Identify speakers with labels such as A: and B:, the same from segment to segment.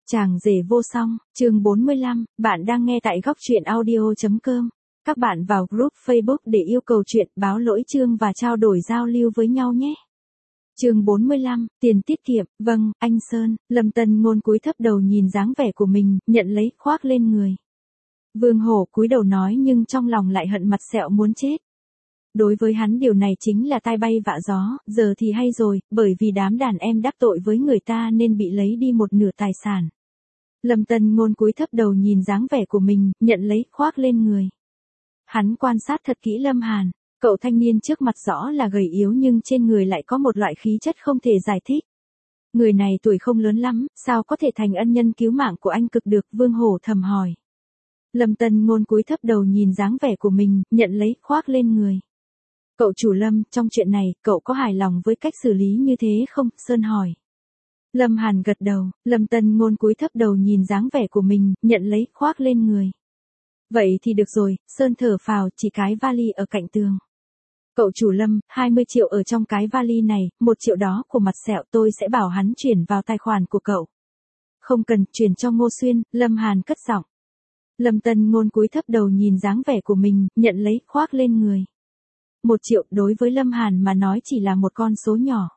A: Chàng rể vô song, chương 45, bạn đang nghe tại góc truyện audio.com. Các bạn vào group Facebook để yêu cầu chuyện, báo lỗi chương và trao đổi giao lưu với nhau nhé. Chương 45, tiền tiết kiệm, vâng, anh Sơn. Lâm Tân Ngôn cúi thấp đầu nhìn dáng vẻ của mình, nhận lấy khoác lên người. Vương Hổ cúi đầu nói nhưng trong lòng lại hận mặt sẹo muốn chết. Đối với hắn điều này chính là tai bay vạ gió, giờ thì hay rồi, bởi vì đám đàn em đắc tội với người ta nên bị lấy đi một nửa tài sản. Lâm Tân Ngôn cúi thấp đầu nhìn dáng vẻ của mình, nhận lấy khoác lên người. Hắn quan sát thật kỹ Lâm Hàn, cậu thanh niên trước mặt rõ là gầy yếu nhưng trên người lại có một loại khí chất không thể giải thích. Người này tuổi không lớn lắm, sao có thể thành ân nhân cứu mạng của anh cực được, Vương Hổ thầm hỏi. Lâm Tân Ngôn cúi thấp đầu nhìn dáng vẻ của mình, nhận lấy khoác lên người. Cậu chủ Lâm, trong chuyện này, cậu có hài lòng với cách xử lý như thế không? Sơn hỏi. Lâm Hàn gật đầu, Lâm Tân Ngôn cúi thấp đầu nhìn dáng vẻ của mình, nhận lấy khoác lên người. Vậy thì được rồi, Sơn thở phào, chỉ cái vali ở cạnh tường. Cậu chủ Lâm, 20 triệu ở trong cái vali này, 1 triệu đó của mặt sẹo tôi sẽ bảo hắn chuyển vào tài khoản của cậu. Không cần, chuyển cho Ngô Xuyên, Lâm Hàn cất giọng. Lâm Tân Ngôn cúi thấp đầu nhìn dáng vẻ của mình, nhận lấy khoác lên người. 1 triệu đối với Lâm Hàn mà nói chỉ là một con số nhỏ.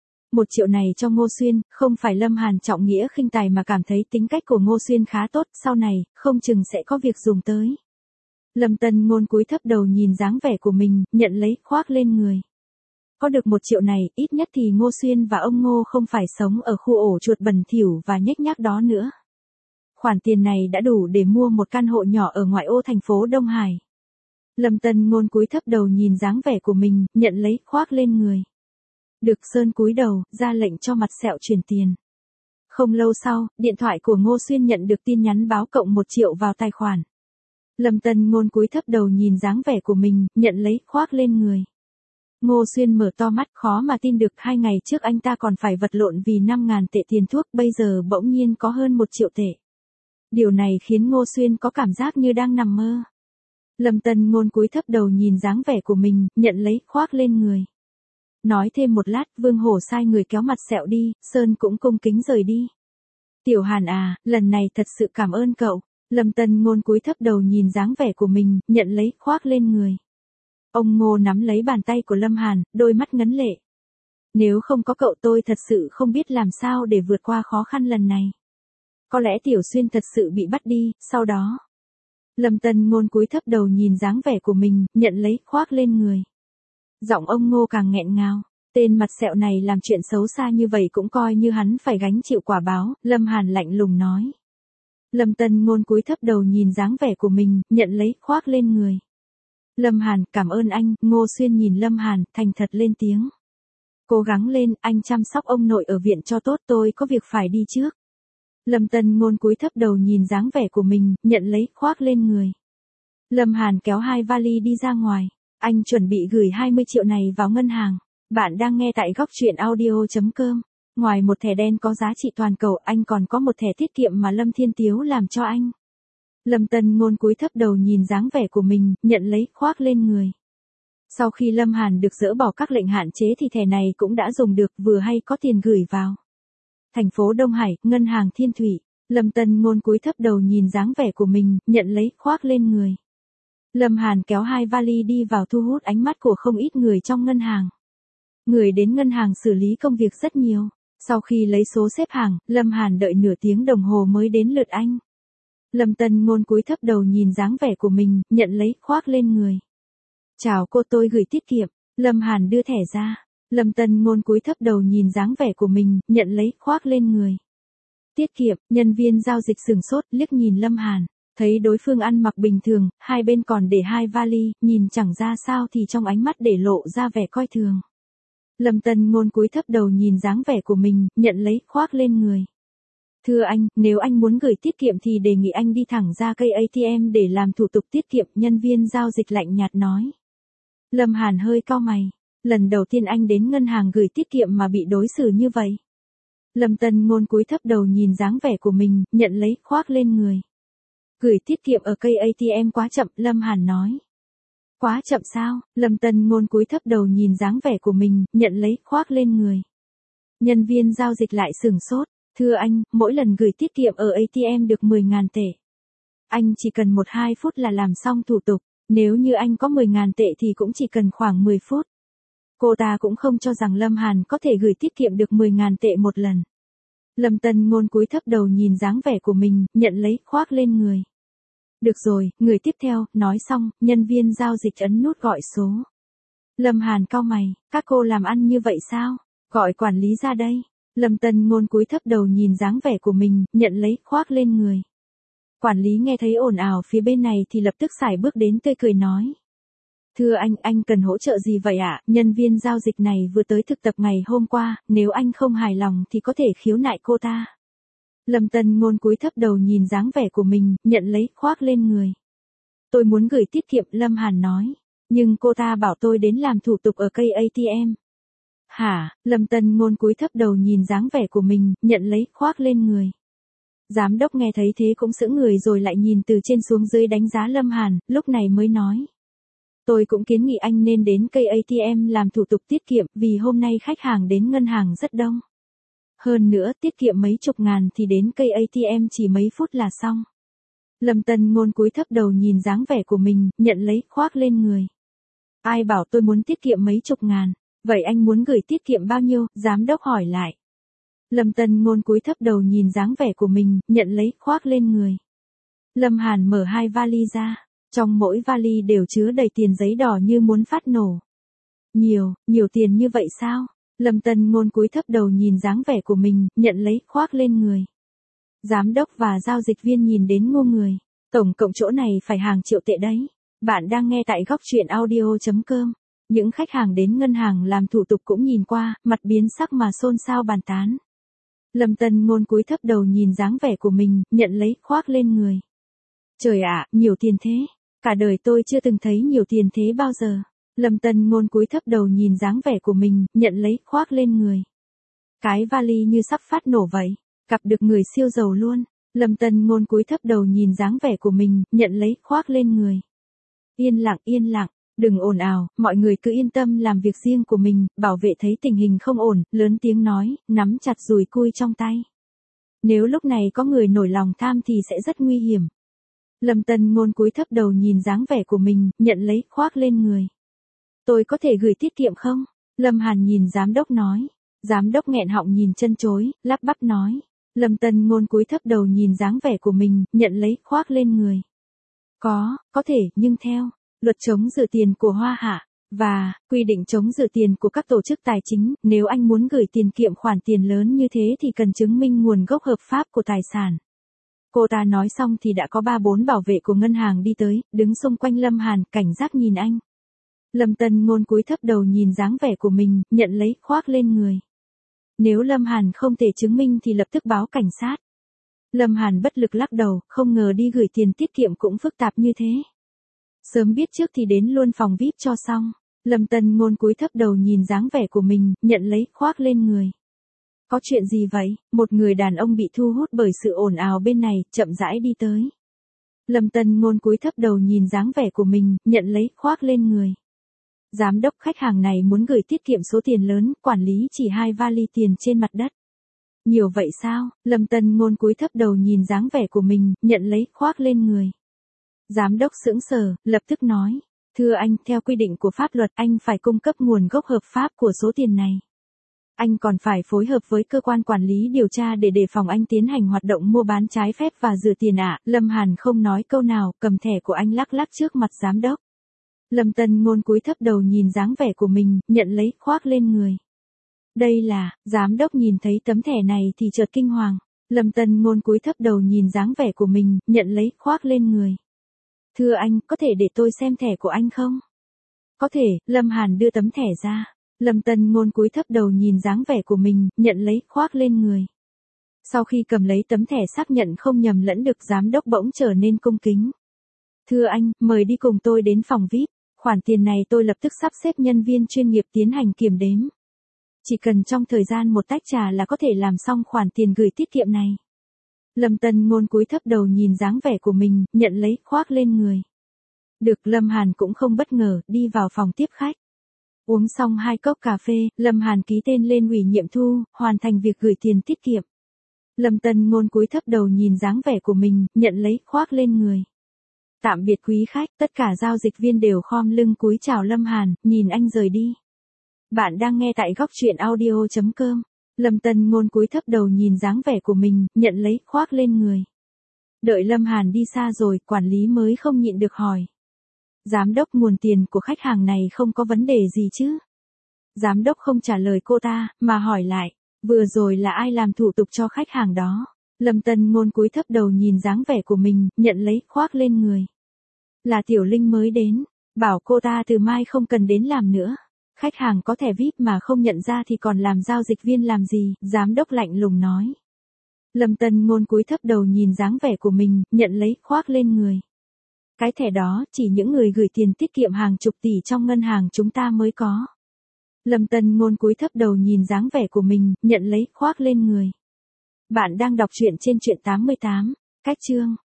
A: 1 triệu này cho Ngô Xuyên, không phải Lâm Hàn trọng nghĩa khinh tài mà cảm thấy tính cách của Ngô Xuyên khá tốt, sau này, không chừng sẽ có việc dùng tới. Lâm Tân Ngôn cúi thấp đầu nhìn dáng vẻ của mình, nhận lấy khoác lên người. Có được 1 triệu này, ít nhất thì Ngô Xuyên và ông Ngô không phải sống ở khu ổ chuột bẩn thỉu và nhếch nhác đó nữa. Khoản tiền này đã đủ để mua một căn hộ nhỏ ở ngoại ô thành phố Đông Hải. Lâm Tân Ngôn cúi thấp đầu nhìn dáng vẻ của mình, nhận lấy khoác lên người. Được, Sơn cúi đầu, ra lệnh cho mặt sẹo chuyển tiền. Không lâu sau, điện thoại của Ngô Xuyên nhận được tin nhắn báo cộng 1 triệu vào tài khoản. Lâm Tân Ngôn cúi thấp đầu nhìn dáng vẻ của mình, nhận lấy khoác lên người. Ngô Xuyên mở to mắt, khó mà tin được 2 ngày trước anh ta còn phải vật lộn vì 5.000 tệ tiền thuốc, bây giờ bỗng nhiên có hơn 1 triệu tệ. Điều này khiến Ngô Xuyên có cảm giác như đang nằm mơ. Lâm Tân Ngôn cúi thấp đầu nhìn dáng vẻ của mình, nhận lấy khoác lên người. Nói thêm một lát, Vương Hổ sai người kéo mặt sẹo đi, Sơn cũng cung kính rời đi. Tiểu Hàn à, lần này thật sự cảm ơn cậu. Lâm Tân Ngôn cúi thấp đầu nhìn dáng vẻ của mình, nhận lấy khoác lên người. Ông Ngô nắm lấy bàn tay của Lâm Hàn, đôi mắt ngấn lệ. Nếu không có cậu tôi thật sự không biết làm sao để vượt qua khó khăn lần này. Có lẽ Tiểu Xuyên thật sự bị bắt đi, sau đó. Lâm Tân Ngôn cúi thấp đầu nhìn dáng vẻ của mình, nhận lấy khoác lên người. Giọng ông Ngô càng nghẹn ngào. Tên mặt sẹo này làm chuyện xấu xa như vậy cũng coi như hắn phải gánh chịu quả báo, Lâm Hàn lạnh lùng nói. Lâm Tân Ngôn cúi thấp đầu nhìn dáng vẻ của mình, nhận lấy khoác lên người. Lâm Hàn, cảm ơn anh, Ngô Xuyên nhìn Lâm Hàn, thành thật lên tiếng. Cố gắng lên, anh chăm sóc ông nội ở viện cho tốt, tôi có việc phải đi trước. Lâm Tân Ngôn cúi thấp đầu nhìn dáng vẻ của mình, nhận lấy khoác lên người. Lâm Hàn kéo 2 vali đi ra ngoài. Anh chuẩn bị gửi 20 triệu này vào ngân hàng. Bạn đang nghe tại góc truyện audio.com. Ngoài một thẻ đen có giá trị toàn cầu, anh còn có một thẻ tiết kiệm mà Lâm Thiên Tiếu làm cho anh. Lâm Tân Ngôn cúi thấp đầu nhìn dáng vẻ của mình, nhận lấy khoác lên người. Sau khi Lâm Hàn được dỡ bỏ các lệnh hạn chế thì thẻ này cũng đã dùng được, vừa hay có tiền gửi vào. Thành phố Đông Hải, ngân hàng Thiên Thủy. Lâm Tân Ngôn cúi thấp đầu nhìn dáng vẻ của mình, nhận lấy khoác lên người. Lâm Hàn kéo 2 vali đi vào, thu hút ánh mắt của không ít người trong ngân hàng. Người đến ngân hàng xử lý công việc rất nhiều. Sau khi lấy số xếp hàng, Lâm Hàn đợi nửa tiếng đồng hồ mới đến lượt anh. Lâm Tân Ngôn cúi thấp đầu nhìn dáng vẻ của mình, nhận lấy khoác lên người. Chào cô, tôi gửi tiết kiệm. Lâm Hàn đưa thẻ ra. Lâm Tân Ngôn cúi thấp đầu nhìn dáng vẻ của mình, nhận lấy khoác lên người. Tiết kiệm, nhân viên giao dịch sửng sốt, liếc nhìn Lâm Hàn. Thấy đối phương ăn mặc bình thường, hai bên còn để 2 vali, nhìn chẳng ra sao thì trong ánh mắt để lộ ra vẻ coi thường. Lâm Tân Ngôn cúi thấp đầu nhìn dáng vẻ của mình, nhận lấy khoác lên người. Thưa anh, nếu anh muốn gửi tiết kiệm thì đề nghị anh đi thẳng ra cây ATM để làm thủ tục tiết kiệm, nhân viên giao dịch lạnh nhạt nói. Lâm Hàn hơi cau mày. Lần đầu tiên anh đến ngân hàng gửi tiết kiệm mà bị đối xử như vậy. Lâm Tân Ngôn cúi thấp đầu nhìn dáng vẻ của mình, nhận lấy khoác lên người. Gửi tiết kiệm ở cây ATM quá chậm, Lâm Hàn nói. Quá chậm sao? Lâm Tân Ngôn cúi thấp đầu nhìn dáng vẻ của mình, nhận lấy khoác lên người. Nhân viên giao dịch lại sửng sốt. Thưa anh, mỗi lần gửi tiết kiệm ở ATM được 10.000 tệ. Anh chỉ cần 1-2 phút là làm xong thủ tục, nếu như anh có 10.000 tệ thì cũng chỉ cần khoảng 10 phút. Cô ta cũng không cho rằng Lâm Hàn có thể gửi tiết kiệm được 10.000 tệ một lần. Lâm Tân Ngôn cúi thấp đầu nhìn dáng vẻ của mình, nhận lấy, khoác lên người. Được rồi, người tiếp theo, nói xong, nhân viên giao dịch ấn nút gọi số. Lâm Hàn cau mày, các cô làm ăn như vậy sao? Gọi quản lý ra đây. Lâm Tân Ngôn cúi thấp đầu nhìn dáng vẻ của mình, nhận lấy, khoác lên người. Quản lý nghe thấy ồn ào phía bên này thì lập tức sải bước đến tươi cười nói. Thưa anh cần hỗ trợ gì vậy ạ? Nhân viên giao dịch này vừa tới thực tập ngày hôm qua, nếu anh không hài lòng thì có thể khiếu nại cô ta. Lâm Tân Ngôn cúi thấp đầu nhìn dáng vẻ của mình, nhận lấy, khoác lên người. Tôi muốn gửi tiết kiệm, Lâm Hàn nói. Nhưng cô ta bảo tôi đến làm thủ tục ở cây ATM. Hả? Lâm Tân Ngôn cúi thấp đầu nhìn dáng vẻ của mình, nhận lấy, khoác lên người. Giám đốc nghe thấy thế cũng sững người rồi lại nhìn từ trên xuống dưới đánh giá Lâm Hàn, lúc này mới nói. Tôi cũng kiến nghị anh nên đến cây ATM làm thủ tục tiết kiệm vì hôm nay khách hàng đến ngân hàng rất đông. Hơn nữa tiết kiệm mấy chục ngàn thì đến cây ATM chỉ mấy phút là xong. Lâm Tân Ngôn cúi thấp đầu nhìn dáng vẻ của mình, nhận lấy, khoác lên người. Ai bảo tôi muốn tiết kiệm mấy chục ngàn, vậy anh muốn gửi tiết kiệm bao nhiêu? Giám đốc hỏi lại. Lâm Tân Ngôn cúi thấp đầu nhìn dáng vẻ của mình, nhận lấy, khoác lên người. Lâm Hàn mở 2 vali ra, trong mỗi vali đều chứa đầy tiền giấy đỏ như muốn phát nổ. Nhiều tiền như vậy sao? Lâm Tân Ngôn cúi thấp đầu nhìn dáng vẻ của mình, nhận lấy, khoác lên người. Giám đốc và giao dịch viên nhìn đến ngu người. Tổng cộng chỗ này phải hàng triệu tệ đấy. Bạn đang nghe tại góc truyện audio.com. Những khách hàng đến ngân hàng làm thủ tục cũng nhìn qua, mặt biến sắc mà xôn xao bàn tán. Lâm Tân Ngôn cúi thấp đầu nhìn dáng vẻ của mình, nhận lấy, khoác lên người. Trời ạ, nhiều tiền thế. Cả đời tôi chưa từng thấy nhiều tiền thế bao giờ. Lâm Tân Ngôn cúi thấp đầu nhìn dáng vẻ của mình, nhận lấy, khoác lên người. Cái vali như sắp phát nổ vậy. Gặp được người siêu giàu luôn. Lâm Tân Ngôn cúi thấp đầu nhìn dáng vẻ của mình, nhận lấy, khoác lên người. Yên lặng, đừng ồn ào, mọi người cứ yên tâm làm việc riêng của mình. Bảo vệ thấy tình hình không ổn, lớn tiếng nói, nắm chặt dùi cui trong tay. Nếu lúc này có người nổi lòng tham thì sẽ rất nguy hiểm. Lâm Tân Ngôn cúi thấp đầu nhìn dáng vẻ của mình, nhận lấy, khoác lên người. Tôi có thể gửi tiết kiệm không? Lâm Hàn nhìn giám đốc nói. Giám đốc nghẹn họng nhìn chân chối, lắp bắp nói. Lâm Tân Ngôn cúi thấp đầu nhìn dáng vẻ của mình, nhận lấy, khoác lên người. Có thể, nhưng theo luật chống rửa tiền của Hoa Hạ và quy định chống rửa tiền của các tổ chức tài chính, nếu anh muốn gửi tiền kiệm khoản tiền lớn như thế thì cần chứng minh nguồn gốc hợp pháp của tài sản. Cô ta nói xong thì đã có 3-4 bảo vệ của ngân hàng đi tới, đứng xung quanh Lâm Hàn, cảnh giác nhìn anh. Lâm Tân Ngôn cúi thấp đầu nhìn dáng vẻ của mình, nhận lấy, khoác lên người. Nếu Lâm Hàn không thể chứng minh thì lập tức báo cảnh sát. Lâm Hàn bất lực lắc đầu, không ngờ đi gửi tiền tiết kiệm cũng phức tạp như thế. Sớm biết trước thì đến luôn phòng VIP cho xong. Lâm Tân Ngôn cúi thấp đầu nhìn dáng vẻ của mình, nhận lấy, khoác lên người. Có chuyện gì vậy? Một người đàn ông bị thu hút bởi sự ồn ào bên này, chậm rãi đi tới. Lâm Tân Ngôn cúi thấp đầu nhìn dáng vẻ của mình, nhận lấy, khoác lên người. Giám đốc, khách hàng này muốn gửi tiết kiệm số tiền lớn, quản lý chỉ 2 vali tiền trên mặt đất. Nhiều vậy sao? Lâm Tân Ngôn cúi thấp đầu nhìn dáng vẻ của mình, nhận lấy, khoác lên người. Giám đốc sững sờ, lập tức nói. Thưa anh, theo quy định của pháp luật anh phải cung cấp nguồn gốc hợp pháp của số tiền này. Anh còn phải phối hợp với cơ quan quản lý điều tra để đề phòng anh tiến hành hoạt động mua bán trái phép và rửa tiền ạ. Lâm Hàn không nói câu nào, cầm thẻ của anh lắc lắc trước mặt giám đốc. Lâm Tân Ngôn cúi thấp đầu nhìn dáng vẻ của mình, nhận lấy, khoác lên người. Đây là, giám đốc nhìn thấy tấm thẻ này thì chợt kinh hoàng. Lâm Tân Ngôn cúi thấp đầu nhìn dáng vẻ của mình, nhận lấy, khoác lên người. Thưa anh, có thể để tôi xem thẻ của anh không? Có thể, Lâm Hàn đưa tấm thẻ ra. Lâm Tân Ngôn cúi thấp đầu nhìn dáng vẻ của mình, nhận lấy, khoác lên người. Sau khi cầm lấy tấm thẻ xác nhận không nhầm lẫn được, giám đốc bỗng trở nên cung kính. Thưa anh, mời đi cùng tôi đến phòng VIP. Khoản tiền này tôi lập tức sắp xếp nhân viên chuyên nghiệp tiến hành kiểm đếm. Chỉ cần trong thời gian một tách trà là có thể làm xong khoản tiền gửi tiết kiệm này. Lâm Tân Ngôn cúi thấp đầu nhìn dáng vẻ của mình, nhận lấy, khoác lên người. Được, Lâm Hàn cũng không bất ngờ, đi vào phòng tiếp khách. Uống xong 2 cốc cà phê, Lâm Hàn ký tên lên ủy nhiệm thu, hoàn thành việc gửi tiền tiết kiệm. Lâm Tân Ngôn cúi thấp đầu nhìn dáng vẻ của mình, nhận lấy, khoác lên người. Tạm biệt quý khách, tất cả giao dịch viên đều khom lưng cúi chào Lâm Hàn, nhìn anh rời đi. Bạn đang nghe tại góc truyện audio.com. Lâm Tân Ngôn cúi thấp đầu nhìn dáng vẻ của mình, nhận lấy, khoác lên người. Đợi Lâm Hàn đi xa rồi, quản lý mới không nhịn được hỏi. Giám đốc, nguồn tiền của khách hàng này không có vấn đề gì chứ? Giám đốc không trả lời cô ta, mà hỏi lại, vừa rồi là ai làm thủ tục cho khách hàng đó? Lâm Tân Ngôn cúi thấp đầu nhìn dáng vẻ của mình, nhận lấy, khoác lên người. Là Tiểu Linh mới đến, bảo cô ta từ mai không cần đến làm nữa. Khách hàng có thẻ VIP mà không nhận ra thì còn làm giao dịch viên làm gì, giám đốc lạnh lùng nói. Lâm Tân Ngôn cúi thấp đầu nhìn dáng vẻ của mình, nhận lấy, khoác lên người. Cái thẻ đó, chỉ những người gửi tiền tiết kiệm hàng chục tỷ trong ngân hàng chúng ta mới có. Lâm Tân Ngôn cúi thấp đầu nhìn dáng vẻ của mình, nhận lấy, khoác lên người. Bạn đang đọc truyện trên truyện 88, cách chương.